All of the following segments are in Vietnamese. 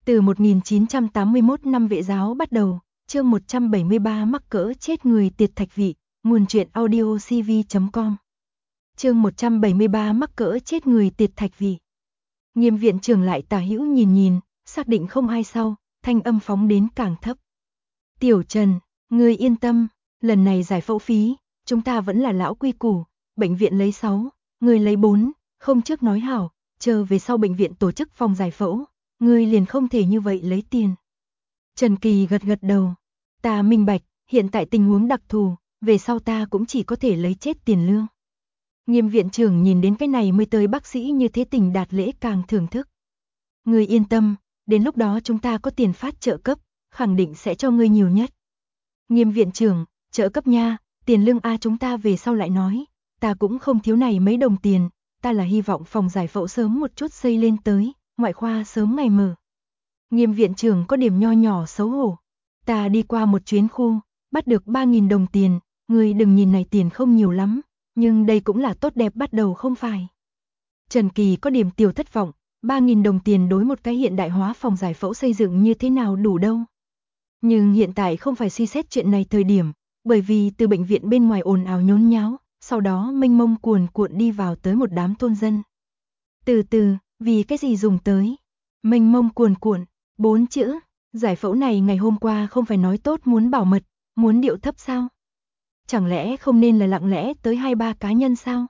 Từ 1981 năm Vệ giáo bắt đầu, chương 173 mắc cỡ chết người tiệt thạch vị, nguồn truyện audio cv.com. Chương 173 mắc cỡ chết người tiệt thạch vị. Nghiêm viện trưởng lại tả hữu nhìn, xác định không ai sau, thanh âm phóng đến càng thấp. Tiểu Trần, ngươi yên tâm, lần này giải phẫu phí, chúng ta vẫn là lão quy củ, bệnh viện lấy 6, ngươi lấy 4, không trước nói hảo, chờ về sau bệnh viện tổ chức phòng giải phẫu, ngươi liền không thể như vậy lấy tiền. Trần Kỳ gật đầu, ta minh bạch, hiện tại tình huống đặc thù, về sau ta cũng chỉ có thể lấy chết tiền lương. Nghiêm viện trưởng nhìn đến cái này mới tới bác sĩ như thế tình đạt lễ càng thưởng thức. Ngươi yên tâm, đến lúc đó chúng ta có tiền phát trợ cấp, khẳng định sẽ cho ngươi nhiều nhất. Nghiêm viện trưởng, trợ cấp nha, tiền lương a chúng ta về sau lại nói, ta cũng không thiếu này mấy đồng tiền, ta là hy vọng phòng giải phẫu sớm một chút xây lên tới, ngoại khoa sớm ngày mở. Nghiêm viện trưởng có điểm nho nhỏ xấu hổ, ta đi qua một chuyến khu, bắt được 3.000 đồng tiền, ngươi đừng nhìn này tiền không nhiều lắm, nhưng đây cũng là tốt đẹp bắt đầu không phải. Trần Kỳ có điểm tiểu thất vọng, 3.000 đồng tiền đối một cái hiện đại hóa phòng giải phẫu xây dựng như thế nào đủ đâu. Nhưng hiện tại không phải suy xét chuyện này thời điểm, bởi vì từ bệnh viện bên ngoài ồn ào nhốn nháo, sau đó mênh mông cuồn cuộn đi vào tới một đám thôn dân. Từ từ, vì cái gì dùng tới? Mênh mông cuồn cuộn, 4 chữ, giải phẫu này ngày hôm qua không phải nói tốt muốn bảo mật, muốn điệu thấp sao? Chẳng lẽ không nên là lặng lẽ tới 2-3 cá nhân sao?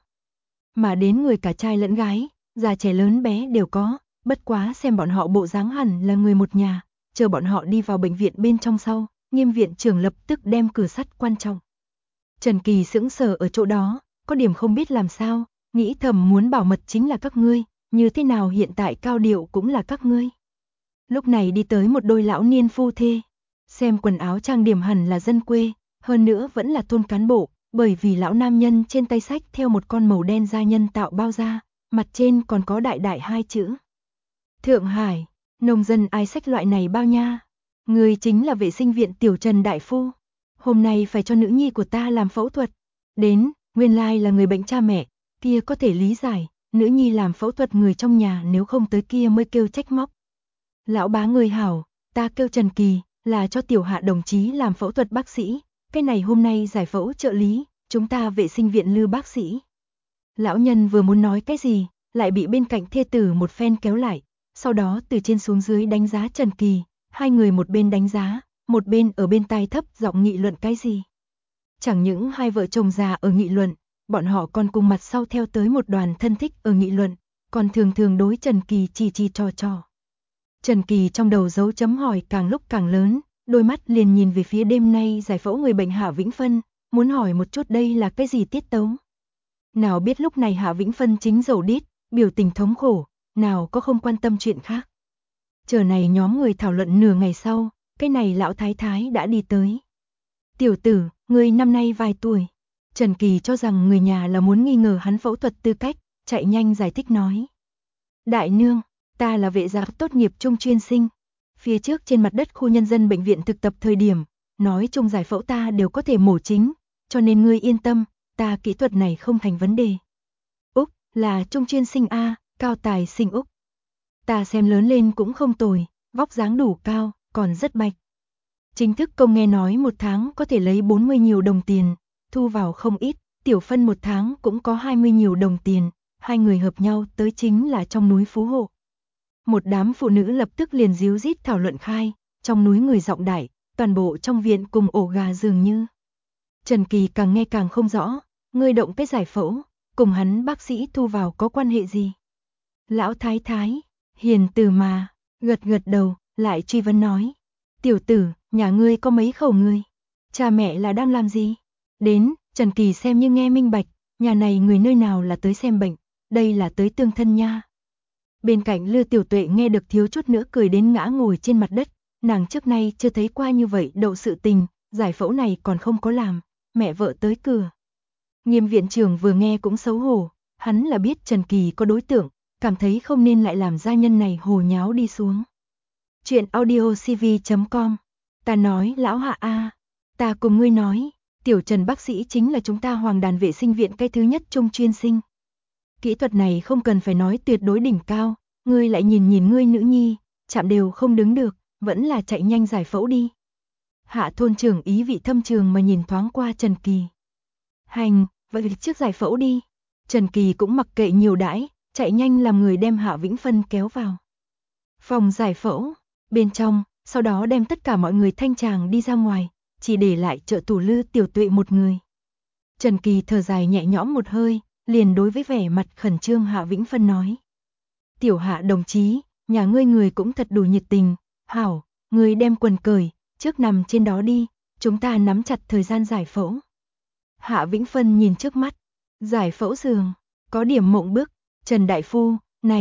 Mà đến người cả trai lẫn gái, già trẻ lớn bé đều có, bất quá xem bọn họ bộ dáng hẳn là người một nhà, chờ bọn họ đi vào bệnh viện bên trong sau, Nghiêm viện trưởng lập tức đem cửa sắt quan trọng. Trần Kỳ sững sờ ở chỗ đó, có điểm không biết làm sao, nghĩ thầm muốn bảo mật chính là các ngươi, như thế nào hiện tại cao điệu cũng là các ngươi. Lúc này đi tới một đôi lão niên phu thê, xem quần áo trang điểm hẳn là dân quê, hơn nữa vẫn là thôn cán bộ, bởi vì lão nam nhân trên tay xách theo một con màu đen da nhân tạo bao da, mặt trên còn có đại đại 2 chữ. Thượng Hải, nông dân ai xách loại này bao nha? Người chính là vệ sinh viện tiểu Trần đại phu. Hôm nay phải cho nữ nhi của ta làm phẫu thuật. Đến, nguyên lai là người bệnh cha mẹ, kia có thể lý giải, nữ nhi làm phẫu thuật người trong nhà nếu không tới kia mới kêu trách móc. Lão bá người hảo, ta kêu Trần Kỳ, là cho tiểu Hạ đồng chí làm phẫu thuật bác sĩ, cái này hôm nay giải phẫu trợ lý, chúng ta vệ sinh viện Lư bác sĩ. Lão nhân vừa muốn nói cái gì, lại bị bên cạnh thê tử một phen kéo lại, sau đó từ trên xuống dưới đánh giá Trần Kỳ, hai người một bên đánh giá, một bên ở bên tai thấp giọng nghị luận cái gì. Chẳng những hai vợ chồng già ở nghị luận, bọn họ còn cùng mặt sau theo tới một đoàn thân thích ở nghị luận, còn thường đối Trần Kỳ chỉ trò. Trần Kỳ trong đầu dấu chấm hỏi càng lúc càng lớn, đôi mắt liền nhìn về phía đêm nay giải phẫu người bệnh Hạ Vĩnh Phân, muốn hỏi một chút đây là cái gì tiết tấu. Nào biết lúc này Hạ Vĩnh Phân chính dầu đít, biểu tình thống khổ, nào có không quan tâm chuyện khác. Chờ này nhóm người thảo luận nửa ngày sau, cái này lão thái thái đã đi tới. Tiểu tử, ngươi năm nay vài tuổi? Trần Kỳ cho rằng người nhà là muốn nghi ngờ hắn phẫu thuật tư cách, chạy nhanh giải thích nói. Đại nương, ta là vệ giáo tốt nghiệp trung chuyên sinh. Phía trước trên mặt đất khu nhân dân bệnh viện thực tập thời điểm, nói chung giải phẫu ta đều có thể mổ chính, cho nên ngươi yên tâm, ta kỹ thuật này không thành vấn đề. Úc, là trung chuyên sinh A, cao tài sinh Úc. Ta xem lớn lên cũng không tồi, vóc dáng đủ cao, còn rất bạch. Chính thức công nghe nói một tháng có thể lấy 40 nhiều đồng tiền, thu vào không ít, tiểu Phân một tháng cũng có 20 nhiều đồng tiền, hai người hợp nhau tới chính là trong núi Phú Hộ. Một đám phụ nữ lập tức liền díu dít thảo luận khai, trong núi người giọng đại, toàn bộ trong viện cùng ổ gà dường như. Trần Kỳ càng nghe càng không rõ, ngươi động cái giải phẫu, cùng hắn bác sĩ thu vào có quan hệ gì? Lão thái thái, hiền từ mà, gật đầu, lại truy vấn nói. Tiểu tử, nhà ngươi có mấy khẩu ngươi? Cha mẹ là đang làm gì? Đến, Trần Kỳ xem như nghe minh bạch, nhà này người nơi nào là tới xem bệnh, đây là tới tương thân nha. Bên cạnh Lư Tiểu Tuệ nghe được thiếu chút nữa cười đến ngã ngồi trên mặt đất, nàng trước nay chưa thấy qua như vậy đậu sự tình, giải phẫu này còn không có làm, mẹ vợ tới cửa. Nghiêm viện trưởng vừa nghe cũng xấu hổ, hắn là biết Trần Kỳ có đối tượng, cảm thấy không nên lại làm gia nhân này hồ nháo đi xuống. Chuyện audio cv.com. Ta nói lão Hạ A, ta cùng ngươi nói, tiểu Trần bác sĩ chính là chúng ta Hoàng Đàn vệ sinh viện cái thứ nhất trung chuyên sinh. Kỹ thuật này không cần phải nói tuyệt đối đỉnh cao, ngươi lại nhìn ngươi nữ nhi, chạm đều không đứng được, vẫn là chạy nhanh giải phẫu đi. Hạ thôn trưởng ý vị thâm trường mà nhìn thoáng qua Trần Kỳ. Hành, vậy trước giải phẫu đi. Trần Kỳ cũng mặc kệ nhiều đãi, chạy nhanh làm người đem Hạ Vĩnh Phân kéo vào phòng giải phẫu, bên trong, sau đó đem tất cả mọi người thanh tràng đi ra ngoài, chỉ để lại trợ thủ Lư Tiểu Tuệ một người. Trần Kỳ thở dài nhẹ nhõm một hơi, liền đối với vẻ mặt khẩn trương Hạ Vĩnh Phân nói. Tiểu Hạ đồng chí, nhà ngươi người cũng thật đủ nhiệt tình, hảo, ngươi đem quần cởi, trước nằm trên đó đi, chúng ta nắm chặt thời gian giải phẫu. Hạ Vĩnh Phân nhìn trước mắt, giải phẫu giường, có điểm mộng bức, Trần Đại Phu,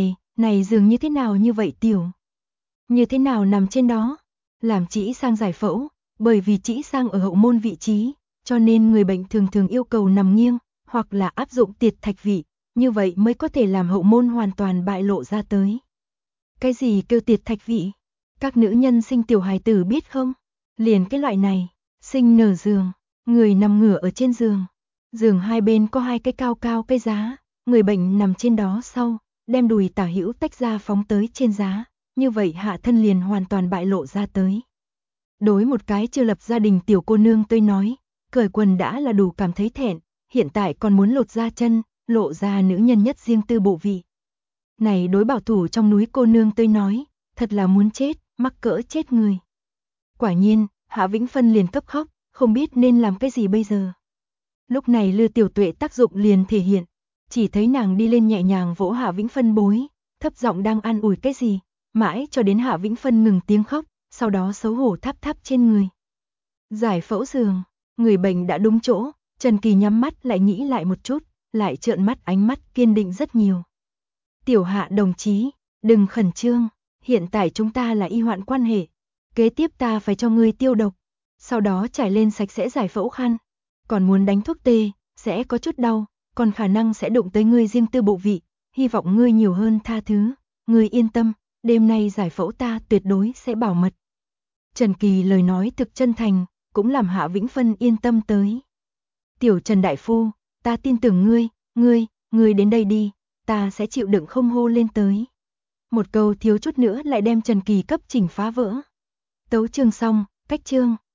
này giường như thế nào như vậy tiểu? Như thế nào nằm trên đó? Làm trĩ sang giải phẫu, bởi vì trĩ sang ở hậu môn vị trí, cho nên người bệnh thường yêu cầu nằm nghiêng, hoặc là áp dụng tiệt thạch vị, như vậy mới có thể làm hậu môn hoàn toàn bại lộ ra tới. Cái gì kêu tiệt thạch vị? Các nữ nhân sinh tiểu hài tử biết không? Liền cái loại này, sinh nở giường, người nằm ngửa ở trên giường. Giường hai bên có hai cái cao cái giá, người bệnh nằm trên đó sau, đem đùi tả hữu tách ra phóng tới trên giá, như vậy hạ thân liền hoàn toàn bại lộ ra tới. Đối một cái chưa lập gia đình tiểu cô nương tôi nói, cởi quần đã là đủ cảm thấy thẹn, hiện tại còn muốn lột ra chân, lộ ra nữ nhân nhất riêng tư bộ vị. Này đối bảo thủ trong núi cô nương tôi nói, thật là muốn chết, mắc cỡ chết người. Quả nhiên, Hạ Vĩnh Phân liền cấp khóc, không biết nên làm cái gì bây giờ. Lúc này Lư Tiểu Tuệ tác dụng liền thể hiện, chỉ thấy nàng đi lên nhẹ nhàng vỗ Hạ Vĩnh Phân bối, thấp giọng đang an ủi cái gì, mãi cho đến Hạ Vĩnh Phân ngừng tiếng khóc, sau đó xấu hổ thắp trên người. Giải phẫu giường, người bệnh đã đúng chỗ, Trần Kỳ nhắm mắt lại nghĩ lại một chút, lại trợn mắt ánh mắt kiên định rất nhiều. Tiểu Hạ đồng chí, đừng khẩn trương, hiện tại chúng ta là y hoạn quan hệ, kế tiếp ta phải cho ngươi tiêu độc, sau đó trải lên sạch sẽ giải phẫu khăn, còn muốn đánh thuốc tê, sẽ có chút đau, còn khả năng sẽ đụng tới ngươi riêng tư bộ vị, hy vọng ngươi nhiều hơn tha thứ, ngươi yên tâm, đêm nay giải phẫu ta tuyệt đối sẽ bảo mật. Trần Kỳ lời nói thực chân thành, cũng làm Hạ Vĩnh Phân yên tâm tới. Tiểu Trần Đại Phu, ta tin tưởng ngươi đến đây đi, ta sẽ chịu đựng không hô lên tới. Một câu thiếu chút nữa lại đem Trần Kỳ cấp chỉnh phá vỡ. Tấu chương xong, cách chương.